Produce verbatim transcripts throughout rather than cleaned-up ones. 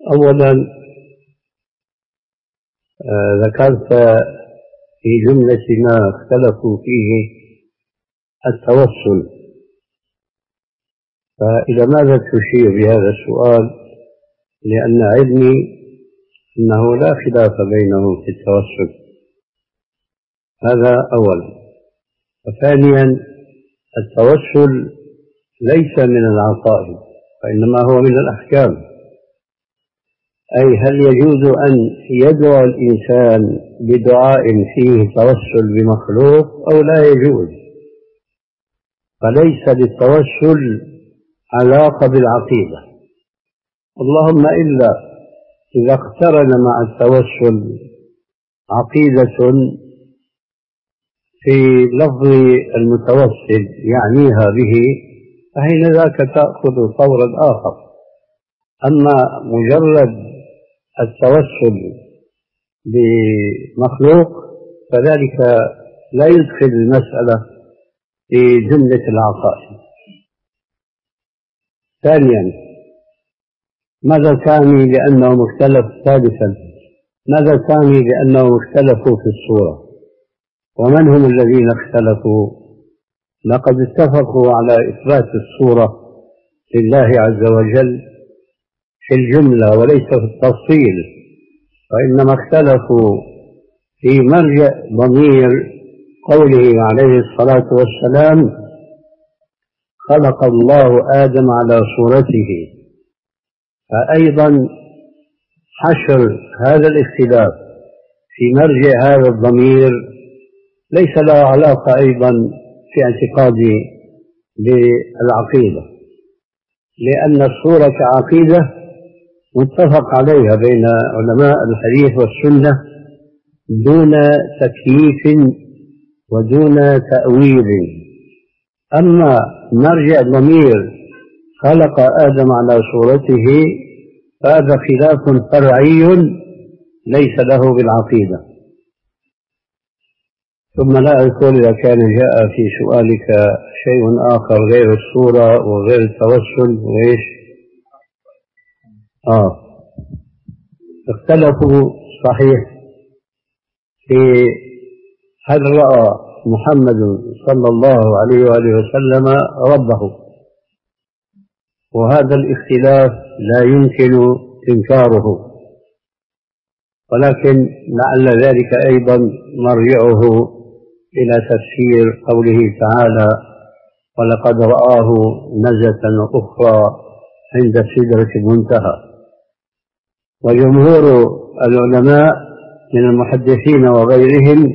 أولا آه ذكرت في جملة ما اختلفوا فيه التوسل، فإلى ماذا تشير بهذا السؤال؟ لأن علمي أنه لا خلاف بينهم في التوسل، هذا أولا. وثانيا التوسل ليس من العقائد وإنما هو من الأحكام، أي هل يجوز أن يدعو الإنسان بدعاء فيه توسل بمخلوق أو لا يجوز؟ فليس للتوسل علاقة بالعقيدة، اللهم إلا إذا اقترن مع التوسل عقيدة في لفظ المتوسل يعنيها به، فحين ذاك تأخذ طورا آخر. أما مجرد التوسل بمخلوق فذلك لا يدخل المسألة في جملة العقائد. ثانيا ماذا تعني بأنهم اختلفوا؟ ثالثا ماذا تعني بأنهم اختلفوا في الصورة؟ ومن هم الذين اختلفوا؟ لقد اتفقوا على إثبات الصورة لله عز وجل في الجملة وليس في التفصيل، وإنما اختلفوا في مرجع ضمير قوله عليه الصلاة والسلام: خلق الله آدم على صورته. فأيضا حشر هذا الاختلاف في مرجع هذا الضمير ليس له علاقة أيضا في اعتقادي بالعقيدة، لأن الصورة كعقيدة متفق عليها بين علماء الحديث والسنة دون تكييف ودون تأويل. أما مرجع ضمير خلق آدم على صورته فهذا خلاف فرعي ليس له بالعقيدة. ثم لا أذكر إذا كان جاء في سؤالك شيء آخر غير الصورة وغير التوسل وإيش؟ آه اختلفوا صحيح في هل رأى محمد صلى الله عليه وآله وسلم ربه، وهذا الاختلاف لا يمكن إنكاره، ولكن لعل ذلك أيضا مرجعه إلى تفسير قوله تعالى: ولقد رآه نزلة أخرى عند سدرة المنتهى. وجمهور العلماء من المحدثين وغيرهم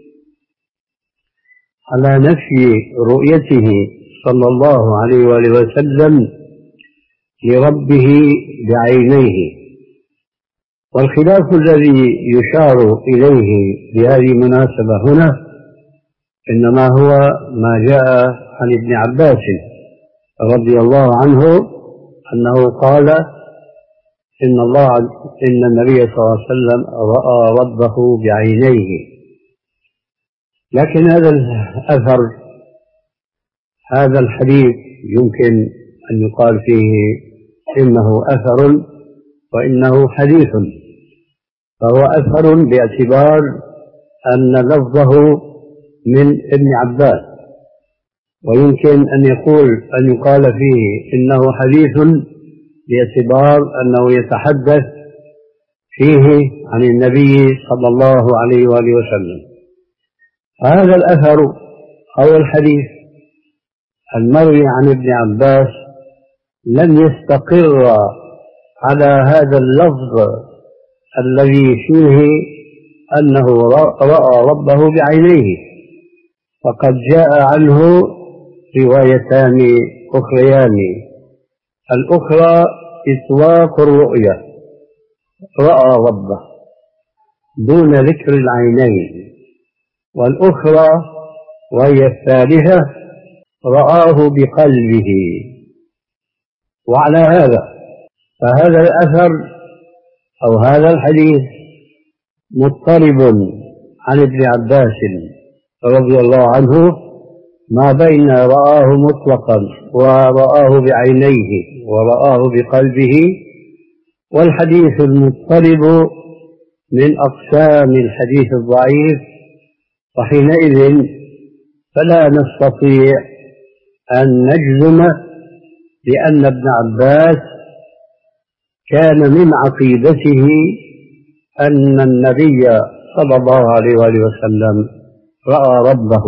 على نفي رؤيته صلى الله عليه وآله وسلم لربه بعينيه. والخلاف الذي يشار إليه بهذه المناسبة هنا إنما هو ما جاء عن ابن عباس رضي الله عنه أنه قال إن الله إن النبي صلى الله عليه وسلم رأى ربه بعينيه. لكن هذا الأثر هذا الحديث يمكن أن يقال فيه إنه أثر وإنه حديث، فهو أثر باعتبار أن لفظه من ابن عباس، ويمكن أن يقول أن يقال فيه إنه حديث باعتبار أنه يتحدث فيه عن النبي صلى الله عليه وآله وسلم. هذا الأثر أو الحديث المروي عن ابن عباس لم يستقر على هذا اللفظ الذي فيه أنه رأى ربه بعينيه، فقد جاء عنه روايتان أخريان. الأخرى إطلاق الرؤية، رأى ربه دون ذكر العينين، والأخرى وهي الثالثة رآه بقلبه. وعلى هذا فهذا الأثر أو هذا الحديث مضطرب عن ابن عباس رضي الله عنه ما بين رآه مطلقا ورآه بعينيه ورآه بقلبه، والحديث المضطرب من أقسام الحديث الضعيف، وحينئذ فلا نستطيع أن نجزم بأن ابن عباس كان من عقيدته أن النبي صلى الله عليه وآله وسلم رأى ربه.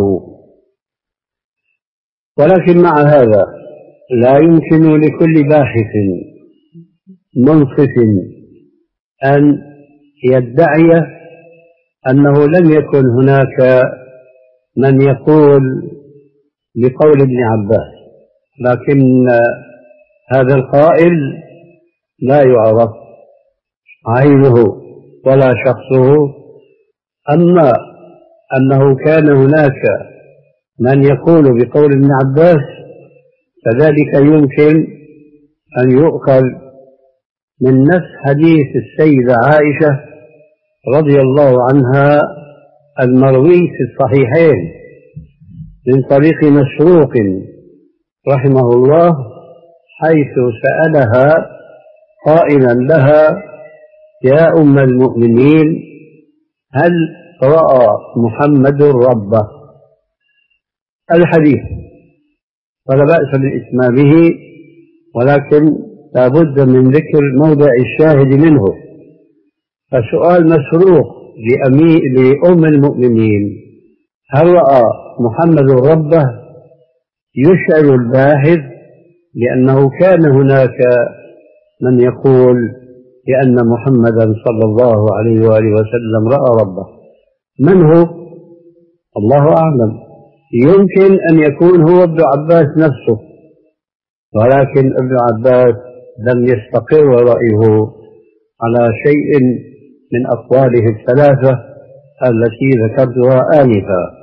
ولكن مع هذا لا يمكن لكل باحث منصف أن يدعي أنه لم يكن هناك من يقول بقول ابن عباس، لكن هذا القائل لا يعرف عينه ولا شخصه. أما أنه كان هناك من يقول بقول ابن عباس فذلك يمكن أن يؤخذ من نفس حديث السيدة عائشة رضي الله عنها المروي في الصحيحين من طريق مسروق رحمه الله، حيث سألها قائلا لها: يا أم المؤمنين، هل رأى محمد ربه؟ الحديث ولا بأس بإتمامه، ولكن لا بد من ذكر موضع الشاهد منه. فسؤال مسروق لأم المؤمنين هل رأى محمد ربه يشعر الباحث لأنه كان هناك من يقول بأن محمدا صلى الله عليه وآله وسلم رأى ربه. من هو؟ الله أعلم. يمكن أن يكون هو ابن عباس نفسه، ولكن ابن عباس لم يستقر رأيه على شيء من أقواله الثلاثة التي ذكرتها آنفا.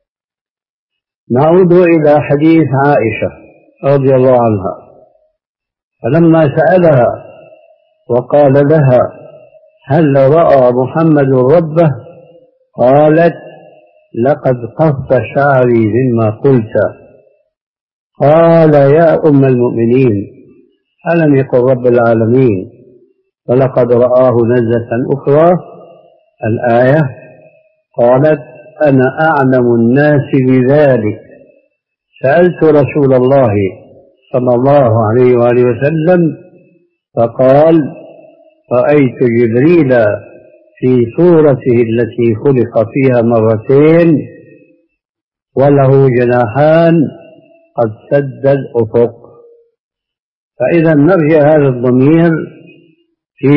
نعود إلى حديث عائشة رضي الله عنها، فلما سألها وقال لها: هل رأى محمد ربه؟ قالت: لقد قص شعري مما قلت. قال: يا أم المؤمنين، ألم يقل رب العالمين ولقد رآه نزلة أخرى؟ الآية. قالت: أنا أعلم الناس بذلك، سألت رسول الله صلى الله عليه وآله وسلم فقال: رأيت جبريل في صورته التي خلق فيها مرتين وله جناحان قد سد الأفق. فإذا نرجع هذا الضمير في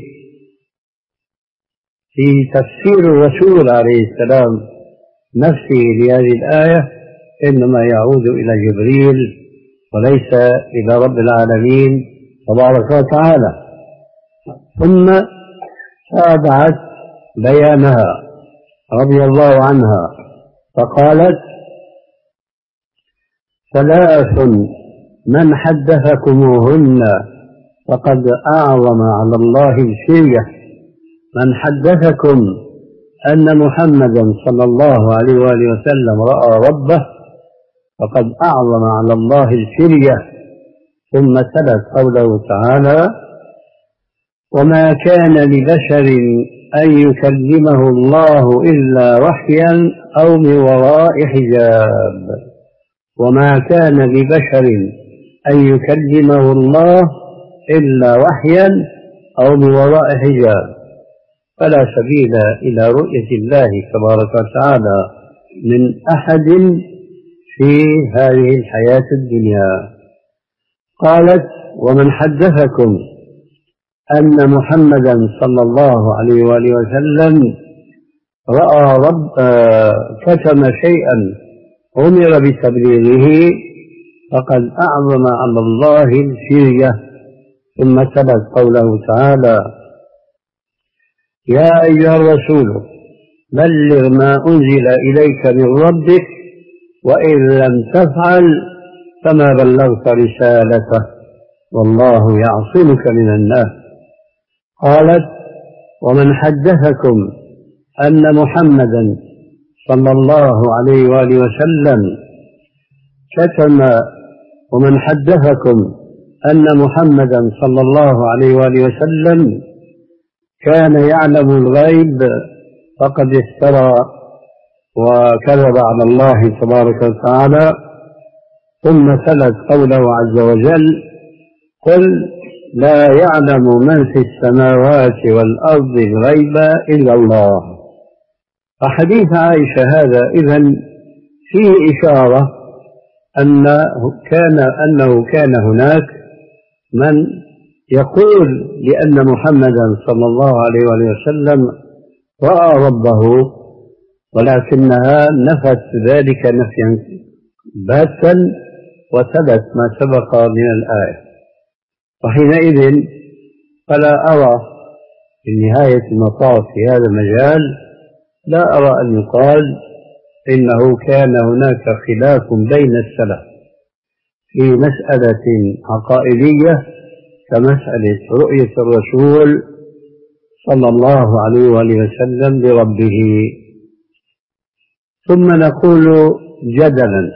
في تفسير الرسول عليه السلام نفسه لهذه الآية إنما يعود إلى جبريل وليس إلى رب العالمين تبارك وتعالى. ثم تابعت بيانها رضي الله عنها فقالت: ثلاث من حدثكموهن فقد أعظم على الله الفرية. من حدثكم أن محمدا صلى الله عليه وآله وسلم رأى ربه فقد أعظم على الله الفرية. ثم تلت قوله تعالى: وما كان لبشر أن يكلمه الله إلا وحيا أو من وراء حجاب. وما كان لبشر أن يكلمه الله إلا وحيا أو من وراء حجاب، فلا سبيل إلى رؤية الله تبارك وتعالى من أحد في هذه الحياة الدنيا. قالت: ومن حدثكم أن محمدا صلى الله عليه وآله وسلم رأى رب آه كتم شيئا أمر بتبليغه فقد أعظم على الله الفرية. ثم تلت قوله تعالى: يا أيها الرسول بلغ ما أنزل إليك من ربك وإن لم تفعل فما بلغت رسالته والله يعصمك من الناس. قالت: ومن حدثكم أن محمدا صلى الله عليه وآله وسلم كتم ومن حدثكم أن محمدا صلى الله عليه وآله وسلم كان يعلم الغيب فقد افترى وكذب على الله تبارك وتعالى، ثم تلت قوله عز وجل: قل لا يعلم من في السماوات والأرض الغيب إلا الله. فحديث عائشة هذا إذن فيه إشارة أنه كان, أنه كان هناك من يقول لأن محمدا صلى الله عليه وسلم رأى ربه، ولكنها نفت ذلك نفيا باتا وثبت ما سبق من الآية. وحينئذ فلا أرى في نهاية المطاف في هذا المجال لا أرى أن يقال إنه كان هناك خلاف بين السلف في مسألة عقائدية كمسألة رؤية الرسول صلى الله عليه وآله وسلم لربه. ثم نقول جدلا: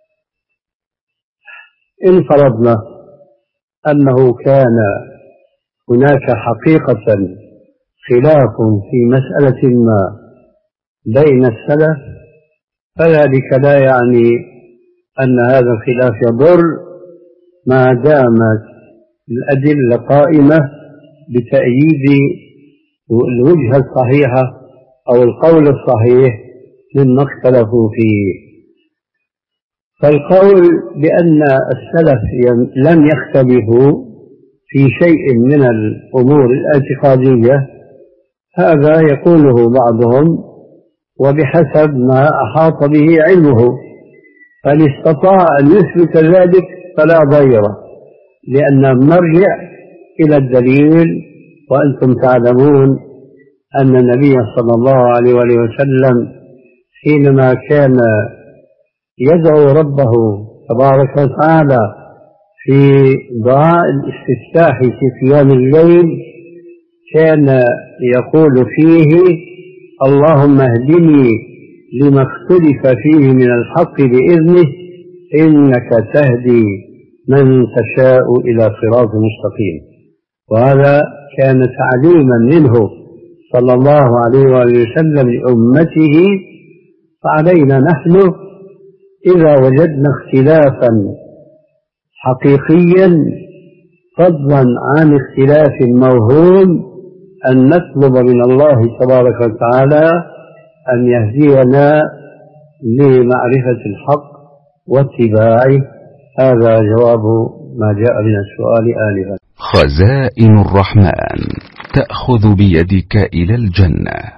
إن فرضنا أنه كان هناك حقيقة خلاف في مسألة ما بين السلف، فذلك لا يعني أن هذا الخلاف يضر ما دامت الأدلة قائمة بتأييد الوجهة الصحيحة أو القول الصحيح مما اختلفوا فيه. فالقول بأن السلف لم يختلفوا في شيء من الأمور الاعتقادية هذا يقوله بعضهم وبحسب ما أحاط به علمه، فإن استطاع أن يثبت ذلك فلا ضير، لأن نرجع إلى الدليل. وأنتم تعلمون أن النبي صلى الله عليه وسلم حينما كان يدعو ربه تبارك وتعالى في دعاء الاستفتاح في قيام الليل كان يقول فيه: اللهم اهدني لما اختلف فيه من الحق بإذنه إنك تهدي من تشاء إلى صراط مستقيم. وهذا كان تعليما منه صلى الله عليه وسلم لأمته. فعلينا نحن إذا وجدنا اختلافا حقيقيا فضلا عن اختلاف موهوم أن نطلب من الله تبارك وتعالى أن يهدينا لمعرفة الحق واتباعه. هذا جواب ما جاء من السؤال آنفا. خزائن الرحمن تأخذ بيدك إلى الجنة.